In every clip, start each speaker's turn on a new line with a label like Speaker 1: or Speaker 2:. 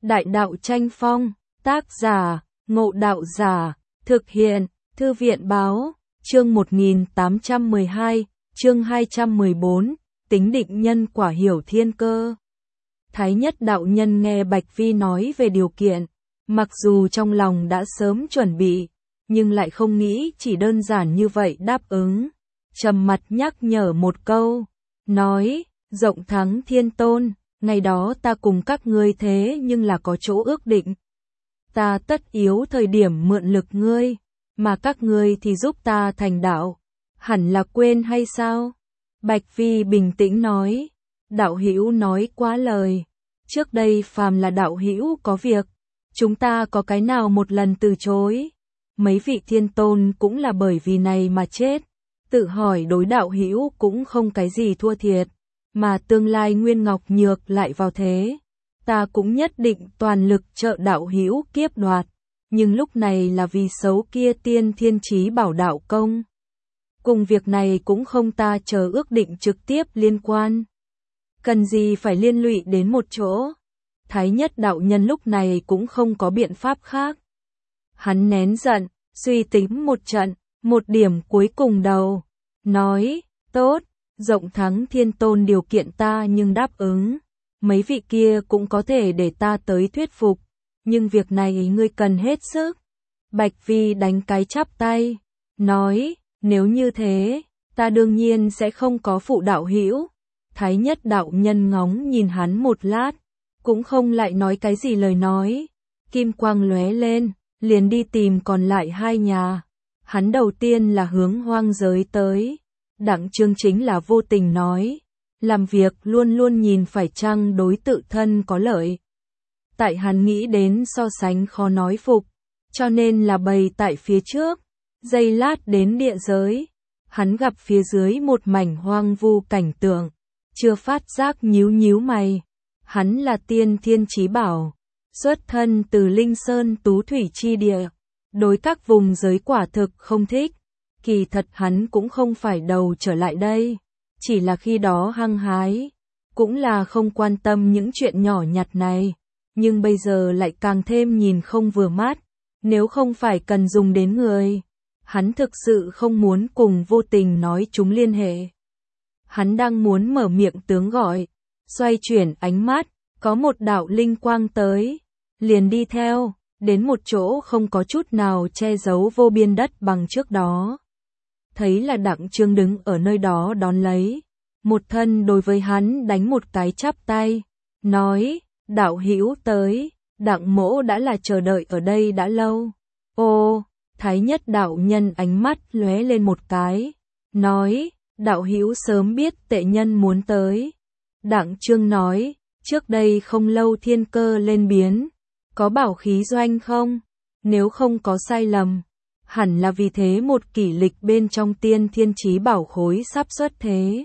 Speaker 1: Đại đạo tranh phong, tác giả, Ngộ Đạo Giả, thực hiện, Thư viện báo, chương 1812, chương 214, tính định nhân quả hiểu thiên cơ. Thái Nhất đạo nhân nghe Bạch Vi nói về điều kiện, mặc dù trong lòng đã sớm chuẩn bị, nhưng lại không nghĩ chỉ đơn giản như vậy đáp ứng. Trầm mặt nhắc nhở một câu, nói, rộng thắng thiên tôn, ngày đó ta cùng các ngươi thế nhưng là có chỗ ước định. Ta tất yếu thời điểm mượn lực ngươi, mà các ngươi thì giúp ta thành đạo, hẳn là quên hay sao? Bạch Vi bình tĩnh nói, đạo hữu nói quá lời, trước đây phàm là đạo hữu có việc, chúng ta có cái nào một lần từ chối, mấy vị thiên tôn cũng là bởi vì này mà chết, tự hỏi đối đạo hữu cũng không cái gì thua thiệt, mà tương lai Nguyên Ngọc Nhược lại vào thế, ta cũng nhất định toàn lực trợ đạo hữu kiếp đoạt, nhưng lúc này là vì xấu kia tiên thiên chí bảo đạo công. Cùng việc này cũng không ta chờ ước định trực tiếp liên quan. Cần gì phải liên lụy đến một chỗ. Thái Nhất đạo nhân lúc này cũng không có biện pháp khác. Hắn nén giận, suy tính một trận, một điểm cuối cùng đầu. Nói, tốt, rộng thắng thiên tôn điều kiện ta nhưng đáp ứng. Mấy vị kia cũng có thể để ta tới thuyết phục. Nhưng việc này ngươi cần hết sức. Bạch Vi đánh cái chắp tay. Nói, nếu như thế, ta đương nhiên sẽ không có phụ đạo hữu. Thái Nhất đạo nhân ngóng nhìn hắn một lát, cũng không lại nói cái gì lời nói. Kim quang lóe lên, liền đi tìm còn lại hai nhà. Hắn đầu tiên là hướng hoang giới tới. Đặng Chương chính là vô tình nói, làm việc luôn luôn nhìn phải chăng đối tự thân có lợi. Tại hắn nghĩ đến so sánh khó nói phục, cho nên là bày tại phía trước. Giây lát đến địa giới, hắn gặp phía dưới một mảnh hoang vu cảnh tượng, chưa phát giác nhíu nhíu mày. Hắn là tiên thiên chí bảo, xuất thân từ Linh Sơn Tú Thủy chi địa, đối các vùng giới quả thực không thích. Kỳ thật hắn cũng không phải đầu trở lại đây, chỉ là khi đó hăng hái, cũng là không quan tâm những chuyện nhỏ nhặt này, nhưng bây giờ lại càng thêm nhìn không vừa mắt, nếu không phải cần dùng đến người. Hắn thực sự không muốn cùng vô tình nói chúng liên hệ. Hắn đang muốn mở miệng tướng gọi, xoay chuyển ánh mắt, có một đạo linh quang tới, liền đi theo, đến một chỗ không có chút nào che giấu vô biên đất bằng trước đó. Thấy là Đặng Chương đứng ở nơi đó đón lấy, một thân đối với hắn đánh một cái chắp tay, nói, đạo hữu tới, Đặng mỗ đã là chờ đợi ở đây đã lâu. Ô, Thái Nhất đạo nhân ánh mắt lóe lên một cái, nói, đạo hữu sớm biết tệ nhân muốn tới. Đặng Chương nói, trước đây không lâu thiên cơ lên biến, có bảo khí doanh không? Nếu không có sai lầm, hẳn là vì thế một kỷ lịch bên trong tiên thiên chí bảo khối sắp xuất thế.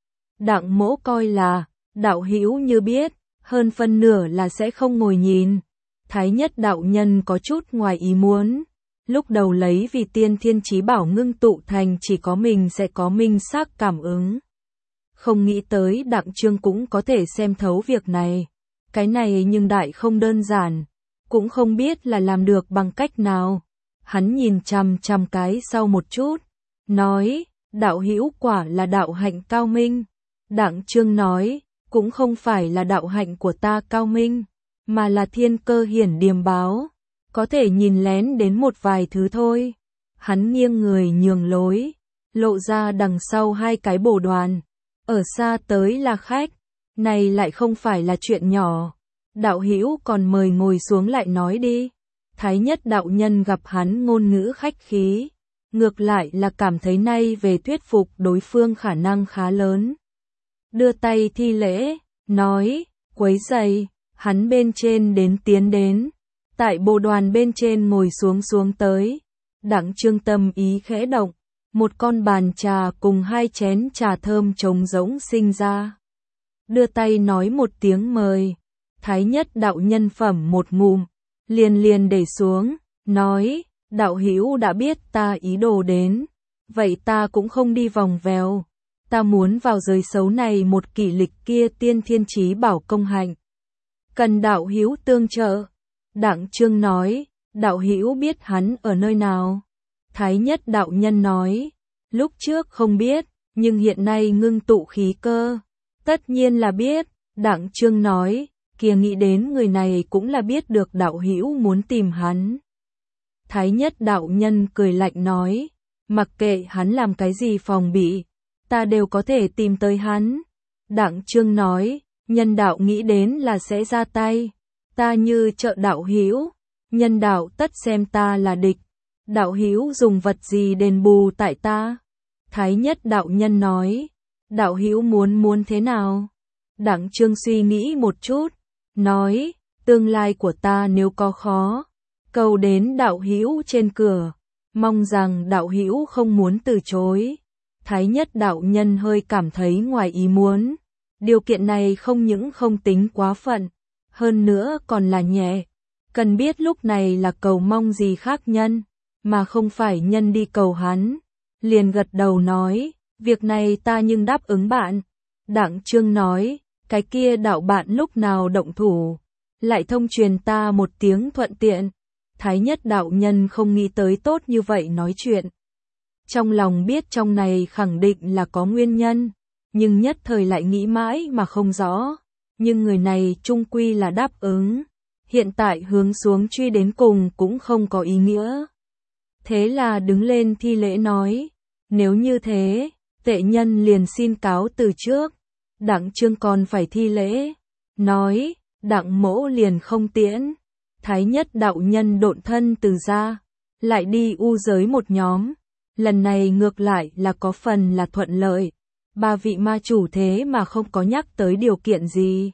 Speaker 1: Đặng mỗ coi là, đạo hữu như biết, hơn phân nửa là sẽ không ngồi nhìn. Thái Nhất đạo nhân có chút ngoài ý muốn. Lúc đầu lấy vì tiên thiên chí bảo ngưng tụ thành chỉ có mình sẽ có minh xác cảm ứng. Không nghĩ tới Đặng Chương cũng có thể xem thấu việc này. Cái này nhưng đại không đơn giản, cũng không biết là làm được bằng cách nào. Hắn nhìn chằm chằm cái sau một chút, nói, đạo hữu quả là đạo hạnh cao minh. Đặng Chương nói, cũng không phải là đạo hạnh của ta cao minh, mà là thiên cơ hiển điềm báo. Có thể nhìn lén đến một vài thứ thôi. Hắn nghiêng người nhường lối, lộ ra đằng sau hai cái bồ đoàn. Ở xa tới là khách, này lại không phải là chuyện nhỏ. Đạo hữu còn mời ngồi xuống lại nói đi. Thái Nhất đạo nhân gặp hắn ngôn ngữ khách khí, ngược lại là cảm thấy nay về thuyết phục đối phương khả năng khá lớn. Đưa tay thi lễ, nói, quấy rầy, hắn bên trên tiến đến. Tại bồ đoàn bên trên ngồi xuống tới, Đặng Chương tâm ý khẽ động, một con bàn trà cùng hai chén trà thơm trống rỗng sinh ra. Đưa tay nói một tiếng mời, Thái Nhất đạo nhân phẩm một ngụm, liền để xuống, nói, đạo hữu đã biết ta ý đồ đến, vậy ta cũng không đi vòng vèo, ta muốn vào giới xấu này một kỷ lịch kia tiên thiên chí bảo công hạnh. cần đạo hữu tương trợ. Đặng Trương nói, đạo hữu biết hắn ở nơi nào? Thái Nhất đạo nhân nói, lúc trước không biết, nhưng hiện nay ngưng tụ khí cơ. Tất nhiên là biết. Đặng Trương nói, kia nghĩ đến người này cũng là biết được đạo hữu muốn tìm hắn. Thái Nhất đạo nhân cười lạnh nói, mặc kệ hắn làm cái gì phòng bị, ta đều có thể tìm tới hắn. Đặng Trương nói, nhân đạo nghĩ đến là sẽ ra tay, ta như trợ đạo hữu, nhân đạo tất xem ta là địch, đạo hữu dùng vật gì đền bù tại ta? Thái Nhất đạo nhân nói, đạo hữu muốn thế nào? Đặng Trương suy nghĩ một chút, nói, tương lai của ta nếu có khó, cầu đến đạo hữu trên cửa, mong rằng đạo hữu không muốn từ chối. Thái Nhất đạo nhân hơi cảm thấy ngoài ý muốn, điều kiện này không những không tính quá phận, hơn nữa còn là nhẹ, cần biết lúc này là cầu mong gì khác nhân, mà không phải nhân đi cầu hắn. Liền gật đầu nói, việc này ta nhưng đáp ứng bạn. Đặng Trương nói, cái kia đạo bạn lúc nào động thủ, lại thông truyền ta một tiếng thuận tiện. Thái Nhất đạo nhân không nghĩ tới tốt như vậy nói chuyện. Trong lòng biết trong này khẳng định là có nguyên nhân, nhưng nhất thời lại nghĩ mãi mà không rõ. Nhưng người này chung quy là đáp ứng, hiện tại hướng xuống truy đến cùng cũng không có ý nghĩa. Thế là đứng lên thi lễ nói, nếu như thế, tệ nhân liền xin cáo từ trước. Đặng Trương còn phải thi lễ, nói, Đặng mỗ liền không tiễn. Thái Nhất đạo nhân độn thân từ ra, lại đi u giới một nhóm, lần này ngược lại là có phần là thuận lợi. Ba vị ma chủ thế mà không có nhắc tới điều kiện gì,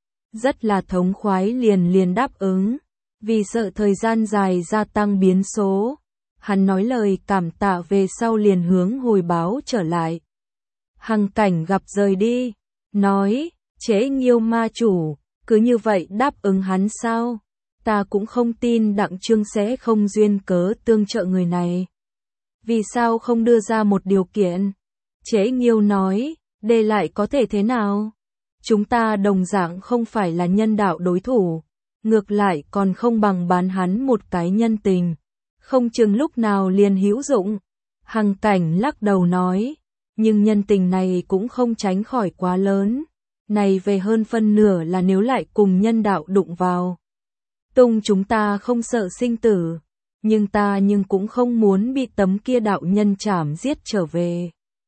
Speaker 1: rất là thống khoái liền đáp ứng, vì sợ thời gian dài gia tăng biến số. Hắn nói lời cảm tạ về sau liền hướng hồi báo trở lại. Hằng Cảnh gặp rời đi, nói, Chế Nghiêu ma chủ, cứ như vậy đáp ứng hắn sao? Ta cũng không tin Đặng Trương sẽ không duyên cớ tương trợ người này. Vì sao không đưa ra một điều kiện? Chế Nghiêu nói, đây lại có thể thế nào? Chúng ta đồng dạng không phải là nhân đạo đối thủ, ngược lại còn không bằng bán hắn một cái nhân tình, không chừng lúc nào liền hữu dụng. Hằng Cảnh lắc đầu nói, nhưng nhân tình này cũng không tránh khỏi quá lớn, này về hơn phân nửa là nếu lại cùng nhân đạo đụng vào. Tung chúng ta không sợ sinh tử, nhưng ta cũng không muốn bị tấm kia đạo nhân chảm giết trở về.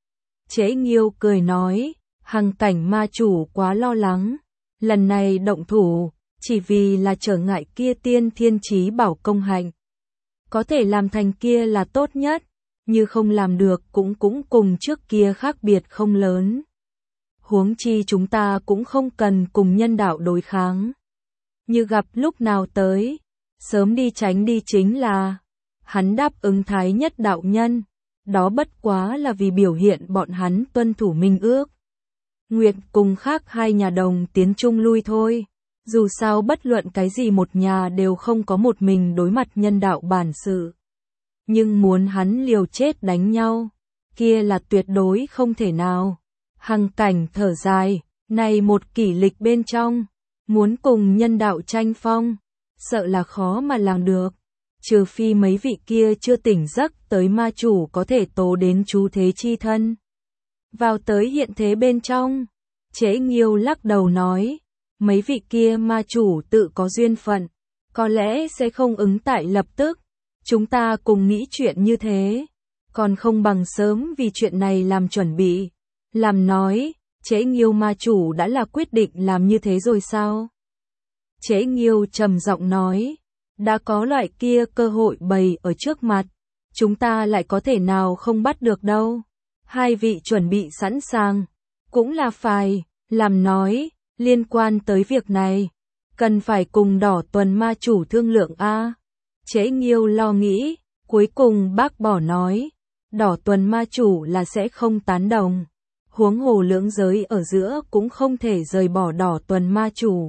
Speaker 1: Chế Nghiêu cười nói, Hằng Cảnh ma chủ quá lo lắng, lần này động thủ, chỉ vì là trở ngại kia tiên thiên chí bảo công hạnh. Có thể làm thành kia là tốt nhất, như không làm được cũng cùng trước kia khác biệt không lớn. Huống chi chúng ta cũng không cần cùng nhân đạo đối kháng. Như gặp lúc nào tới, sớm đi tránh đi chính là. Hắn đáp ứng Thái Nhất đạo nhân, đó bất quá là vì biểu hiện bọn hắn tuân thủ minh ước. Nguyệt cùng khác hai nhà đồng tiến chung lui thôi. Dù sao bất luận cái gì một nhà đều không có một mình đối mặt nhân đạo bản sự. Nhưng muốn hắn liều chết đánh nhau, kia là tuyệt đối không thể nào. Hằng Cảnh thở dài, này một kỷ lịch bên trong, muốn cùng nhân đạo tranh phong, sợ là khó mà làm được. Trừ phi mấy vị kia chưa tỉnh giấc tới ma chủ có thể tố đến chú thế chi thân. Vào tới hiện thế bên trong, Chế Nghiêu lắc đầu nói, mấy vị kia ma chủ tự có duyên phận, có lẽ sẽ không ứng tại lập tức. Chúng ta cùng nghĩ chuyện như thế, còn không bằng sớm vì chuyện này làm chuẩn bị. Làm nói, Chế Nghiêu ma chủ đã là quyết định làm như thế rồi sao? Chế Nghiêu trầm giọng nói, đã có loại kia cơ hội bày ở trước mặt, chúng ta lại có thể nào không bắt được đâu. Hai vị chuẩn bị sẵn sàng, cũng là phải, làm nói, liên quan tới việc này, cần phải cùng Đỏ Tuần ma chủ thương lượng a. Chế Nghiêu lo nghĩ, cuối cùng bác bỏ nói, Đỏ Tuần ma chủ là sẽ không tán đồng. Huống hồ lưỡng giới ở giữa cũng không thể rời bỏ Đỏ Tuần ma chủ.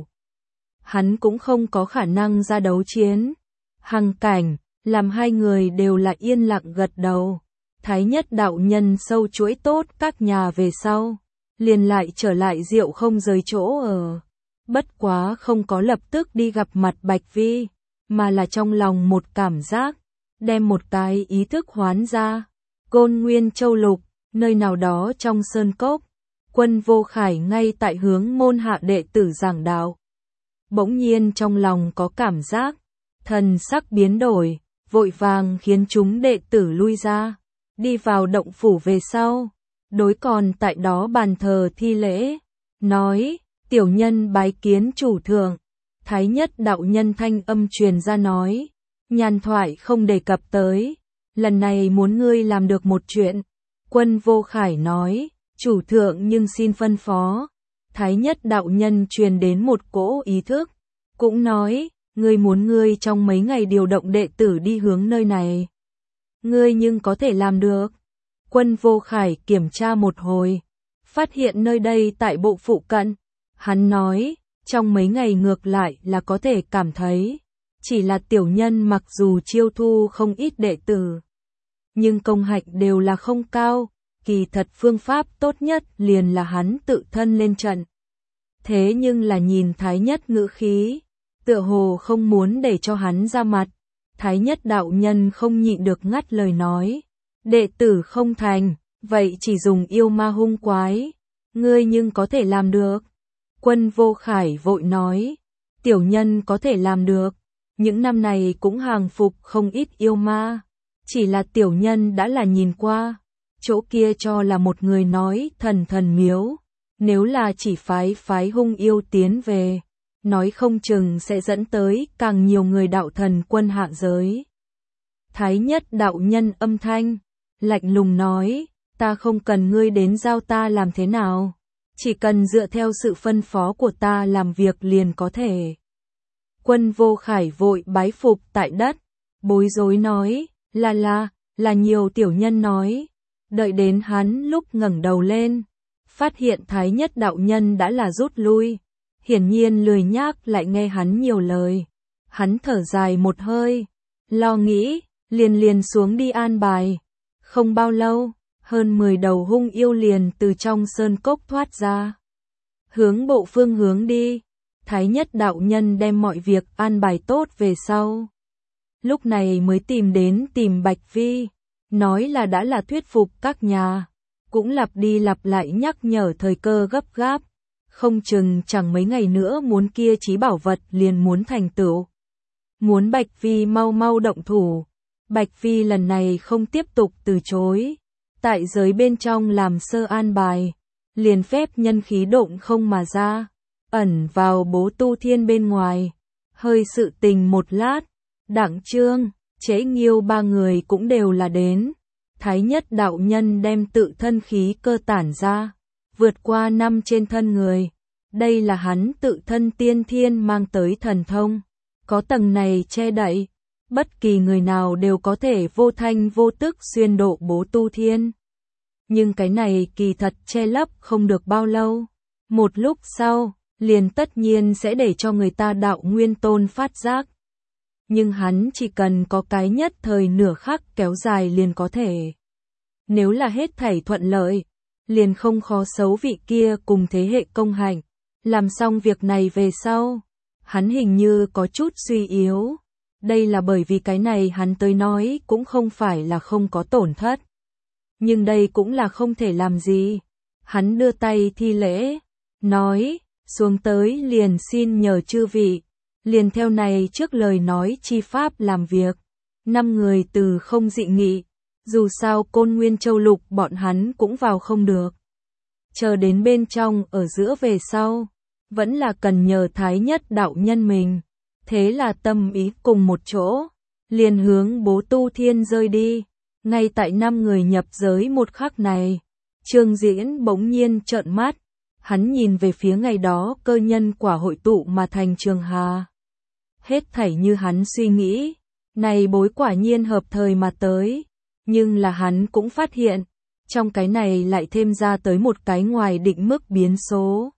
Speaker 1: Hắn cũng không có khả năng ra đấu chiến. Hằng Cảnh, làm hai người đều là yên lặng gật đầu. Thái Nhất đạo nhân sâu chuỗi tốt các nhà về sau, liền lại trở lại rượu không rời chỗ ở. bất quá không có lập tức đi gặp mặt Bạch Vi, mà là trong lòng một cảm giác, đem một cái ý thức hoán ra. Côn Nguyên Châu Lục, nơi nào đó trong sơn cốc, Quân Vô Khải ngay tại hướng môn hạ đệ tử giảng đạo. Bỗng nhiên trong lòng có cảm giác, thần sắc biến đổi, vội vàng khiến chúng đệ tử lui ra, đi vào động phủ về sau, đối còn tại đó bàn thờ thi lễ, nói, tiểu nhân bái kiến chủ thượng. Thái Nhất đạo nhân thanh âm truyền ra nói, nhàn thoại không đề cập tới, lần này muốn ngươi làm được một chuyện. Quân Vô Khải nói, chủ thượng nhưng xin phân phó. Thái Nhất đạo nhân truyền đến một cỗ ý thức, cũng nói, ngươi muốn ngươi trong mấy ngày điều động đệ tử đi hướng nơi này. Ngươi nhưng có thể làm được. Quân Vô Khải kiểm tra một hồi, phát hiện nơi đây tại bộ phụ cận. Hắn nói, trong mấy ngày ngược lại là có thể cảm thấy, chỉ là tiểu nhân mặc dù chiêu thu không ít đệ tử, nhưng công hạnh đều là không cao, kỳ thật phương pháp tốt nhất liền là hắn tự thân lên trận. Thế nhưng là nhìn Thái Nhất ngữ khí, tựa hồ không muốn để cho hắn ra mặt. Thái Nhất đạo nhân không nhịn được ngắt lời nói, đệ tử không thành, vậy chỉ dùng yêu ma hung quái, ngươi nhưng có thể làm được. Quân Vô Khải vội nói, tiểu nhân có thể làm được, những năm này cũng hàng phục không ít yêu ma, chỉ là tiểu nhân đã là nhìn qua, chỗ kia cho là một người nói thần miếu, nếu là chỉ phái hung yêu tiến về, nói không chừng sẽ dẫn tới càng nhiều người đạo thần quân hạ giới. Thái Nhất đạo nhân âm thanh, lạnh lùng nói, ta không cần ngươi đến giao ta làm thế nào, chỉ cần dựa theo sự phân phó của ta làm việc liền có thể. Quân Vô Khải vội bái phục tại đất, bối rối nói, là nhiều tiểu nhân nói. Đợi đến hắn lúc ngẩng đầu lên, phát hiện Thái Nhất đạo nhân đã là rút lui, hiển nhiên lười nhác lại nghe hắn nhiều lời. Hắn thở dài một hơi, lo nghĩ, liền xuống đi an bài. Không bao lâu, hơn 10 đầu hung yêu liền từ trong sơn cốc thoát ra, hướng bộ phương hướng đi. Thái Nhất đạo nhân đem mọi việc an bài tốt về sau, lúc này mới tìm Bạch Vi, nói là đã là thuyết phục các nhà, cũng lặp đi lặp lại nhắc nhở thời cơ gấp gáp, không chừng chẳng mấy ngày nữa muốn kia chí bảo vật liền muốn thành tựu. Muốn Bạch Vi mau động thủ. Bạch Vi lần này không tiếp tục từ chối, tại giới bên trong làm sơ an bài, liền phép nhân khí động không mà ra, ẩn vào Bố Tu Thiên bên ngoài, hơi sự tình một lát, Đặng Trương, Chế Nghiêu ba người cũng đều là đến. Thái Nhất đạo nhân đem tự thân khí cơ tản ra, vượt qua 5 trên thân người. Đây là hắn tự thân tiên thiên mang tới thần thông, có tầng này che đậy, bất kỳ người nào đều có thể vô thanh vô tức xuyên độ Bố Tu Thiên. Nhưng cái này kỳ thật che lấp không được bao lâu, một lúc sau, liền tất nhiên sẽ để cho người ta đạo nguyên tôn phát giác. Nhưng hắn chỉ cần có cái nhất thời nửa khắc kéo dài liền có thể. Nếu là hết thảy thuận lợi, liền không khó xấu vị kia cùng thế hệ công hạnh. Làm xong việc này về sau, hắn hình như có chút suy yếu. Đây là bởi vì cái này hắn tới nói cũng không phải là không có tổn thất. Nhưng đây cũng là không thể làm gì. Hắn đưa tay thi lễ, nói, xuống tới liền xin nhờ chư vị. Liền theo này trước lời nói chi pháp làm việc. 5 người từ không dị nghị. Dù sao Côn Nguyên Châu Lục bọn hắn cũng vào không được. Chờ đến bên trong ở giữa về sau, vẫn là cần nhờ Thái Nhất đạo nhân mình. Thế là tâm ý cùng một chỗ, liền hướng Bố Tu Thiên rơi đi. Ngay tại 5 người nhập giới một khắc này, Trương Diễn bỗng nhiên trợn mắt. Hắn nhìn về phía ngày đó cơ nhân quả hội tụ mà thành Trường Hà. Hết thảy như hắn suy nghĩ, này bối quả nhiên hợp thời mà tới. Nhưng là hắn cũng phát hiện, trong cái này lại thêm ra tới một cái ngoài định mức biến số.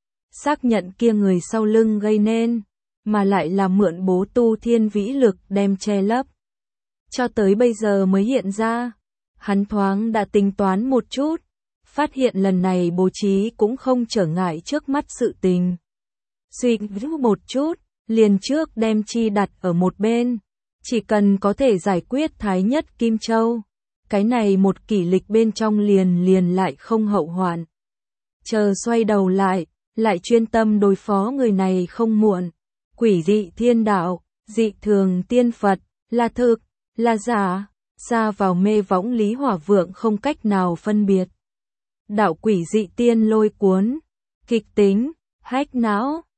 Speaker 1: Xác nhận kia người sau lưng gây nên, mà lại là mượn Bố Tu Thiên vĩ lực đem che lấp. Cho tới bây giờ mới hiện ra, hắn thoáng đã tính toán một chút, phát hiện lần này bố trí cũng không trở ngại trước mắt sự tình. suy nghĩ một chút, liền trước đem chi đặt ở một bên. Chỉ cần có thể giải quyết Thái Nhất Kim Châu, cái này một kỷ lịch bên trong liền lại không hậu hoạn. Chờ xoay đầu lại chuyên tâm đối phó người này không muộn. Quỷ dị thiên đạo, dị thường tiên Phật, là thực, là giả, xa vào mê võng Lý Hỏa Vượng không cách nào phân biệt. Đạo quỷ dị tiên lôi cuốn, kịch tính, hách não,